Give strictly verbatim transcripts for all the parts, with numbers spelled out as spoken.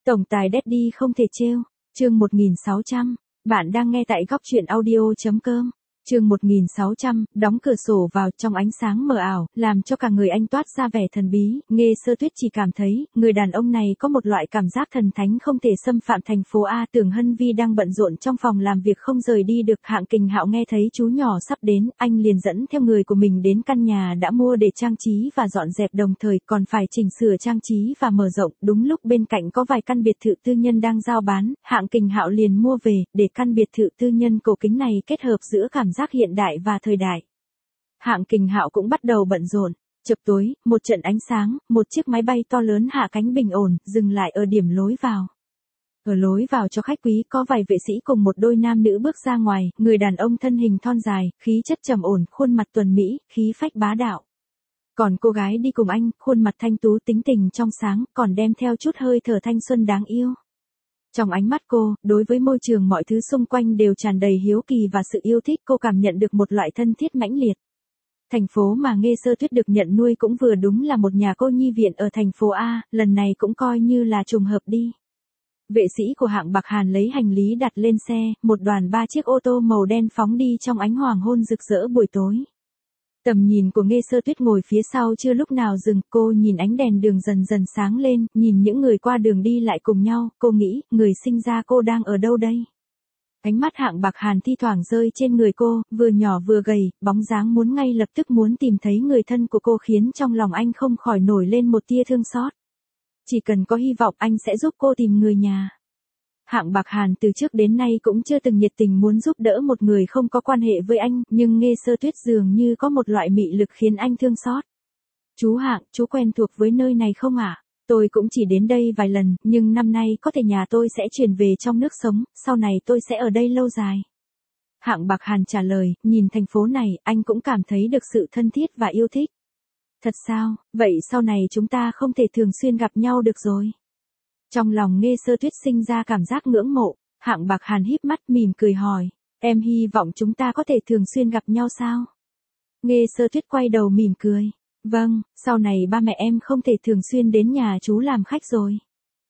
Tổng tài Daddy không thể trêu, chương một nghìn sáu trăm, bạn đang nghe tại góc truyện audio.com. Chương một nghìn sáu trăm, đóng cửa sổ vào trong ánh sáng mờ ảo, làm cho cả người anh toát ra vẻ thần bí, Nghê Sơ Tuyết chỉ cảm thấy, người đàn ông này có một loại cảm giác thần thánh không thể xâm phạm. Thành phố A. Tưởng Hân Vi đang bận rộn trong phòng làm việc không rời đi được. Hạng Kình Hạo nghe thấy chú nhỏ sắp đến, anh liền dẫn theo người của mình đến căn nhà đã mua để trang trí và dọn dẹp, đồng thời còn phải chỉnh sửa trang trí và mở rộng. Đúng lúc bên cạnh có vài căn biệt thự tư nhân đang giao bán, Hạng Kình Hạo liền mua về, để căn biệt thự tư nhân cổ kính này kết hợp giữa cảm giác hiện đại và thời đại. Hạng Kình Hạo cũng bắt đầu bận rộn. Chập tối, một trận ánh sáng, một chiếc máy bay to lớn hạ cánh bình ổn, dừng lại ở điểm lối vào. Ở lối vào cho khách quý có vài vệ sĩ cùng một đôi nam nữ bước ra ngoài, người đàn ông thân hình thon dài, khí chất trầm ổn, khuôn mặt tuần mỹ, khí phách bá đạo. Còn cô gái đi cùng anh, khuôn mặt thanh tú, tính tình trong sáng, còn đem theo chút hơi thở thanh xuân đáng yêu. Trong ánh mắt cô, đối với môi trường mọi thứ xung quanh đều tràn đầy hiếu kỳ và sự yêu thích. Cô cảm nhận được một loại thân thiết mãnh liệt. Thành phố mà Nghê Sơ Tuyết được nhận nuôi cũng vừa đúng là một nhà cô nhi viện ở thành phố A, lần này cũng coi như là trùng hợp đi. Vệ sĩ của Hạng Bạc Hàn lấy hành lý đặt lên xe, một đoàn ba chiếc ô tô màu đen phóng đi trong ánh hoàng hôn rực rỡ buổi tối. Tầm nhìn của Nghê Sơ Tuyết ngồi phía sau chưa lúc nào dừng, cô nhìn ánh đèn đường dần dần sáng lên, nhìn những người qua đường đi lại cùng nhau, cô nghĩ, người sinh ra cô đang ở đâu đây? Ánh mắt Hạng Bạc Hàn thi thoảng rơi trên người cô, vừa nhỏ vừa gầy, bóng dáng muốn ngay lập tức muốn tìm thấy người thân của cô khiến trong lòng anh không khỏi nổi lên một tia thương xót. Chỉ cần có hy vọng anh sẽ giúp cô tìm người nhà. Hạng Bạc Hàn từ trước đến nay cũng chưa từng nhiệt tình muốn giúp đỡ một người không có quan hệ với anh, nhưng Nghê Sơ Tuyết dường như có một loại mị lực khiến anh thương xót. Chú Hạng, chú quen thuộc với nơi này không ạ? À? Tôi cũng chỉ đến đây vài lần, nhưng năm nay có thể nhà tôi sẽ chuyển về trong nước sống, sau này tôi sẽ ở đây lâu dài. Hạng Bạc Hàn trả lời, nhìn thành phố này, anh cũng cảm thấy được sự thân thiết và yêu thích. Thật sao, vậy sau này chúng ta không thể thường xuyên gặp nhau được rồi. Trong lòng Nghê Sơ Tuyết sinh ra cảm giác ngưỡng mộ, Hạng Bạc Hàn híp mắt mỉm cười hỏi, em hy vọng chúng ta có thể thường xuyên gặp nhau sao? Nghê Sơ Tuyết quay đầu mỉm cười, vâng, sau này ba mẹ em không thể thường xuyên đến nhà chú làm khách rồi.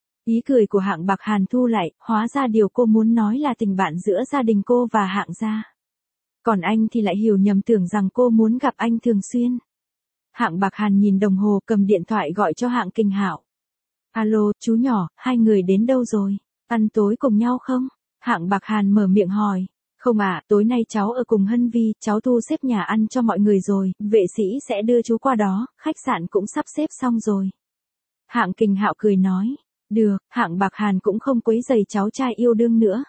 Ý cười của Hạng Bạc Hàn thu lại, hóa ra điều cô muốn nói là tình bạn giữa gia đình cô và Hạng gia. Còn anh thì lại hiểu nhầm tưởng rằng cô muốn gặp anh thường xuyên. Hạng Bạc Hàn nhìn đồng hồ, cầm điện thoại gọi cho Hạng Kình Hạo. Alo, chú nhỏ, hai người đến đâu rồi? Ăn tối cùng nhau không? Hạng Bạc Hàn mở miệng hỏi. Không ạ, à, tối nay cháu ở cùng Hân Vi, cháu thu xếp nhà ăn cho mọi người rồi, vệ sĩ sẽ đưa chú qua đó, khách sạn cũng sắp xếp xong rồi. Hạng Kình Hạo cười nói. Được, Hạng Bạc Hàn cũng không quấy rầy cháu trai yêu đương nữa.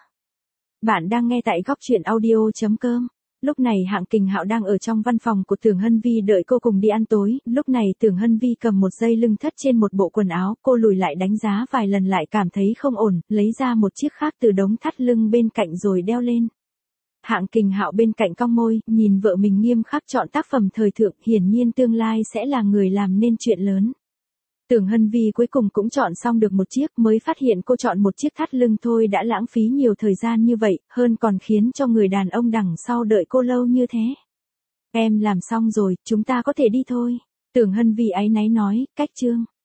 Bạn đang nghe tại góc truyện audio.com. Lúc này Hạng Kình Hạo đang ở trong văn phòng của Tưởng Hân Vi đợi cô cùng đi ăn tối, lúc này Tưởng Hân Vi cầm một dây lưng thất trên một bộ quần áo, cô lùi lại đánh giá vài lần lại cảm thấy không ổn, lấy ra một chiếc khác từ đống thắt lưng bên cạnh rồi đeo lên. Hạng Kình Hạo bên cạnh cong môi, nhìn vợ mình nghiêm khắc chọn tác phẩm thời thượng, hiển nhiên tương lai sẽ là người làm nên chuyện lớn. Tưởng Hân Vi cuối cùng cũng chọn xong được một chiếc, mới phát hiện cô chọn một chiếc thắt lưng thôi đã lãng phí nhiều thời gian như vậy, hơn còn khiến cho người đàn ông đằng sau đợi cô lâu như thế. Em làm xong rồi, chúng ta có thể đi thôi. Tưởng Hân Vi áy náy nói, cách chương.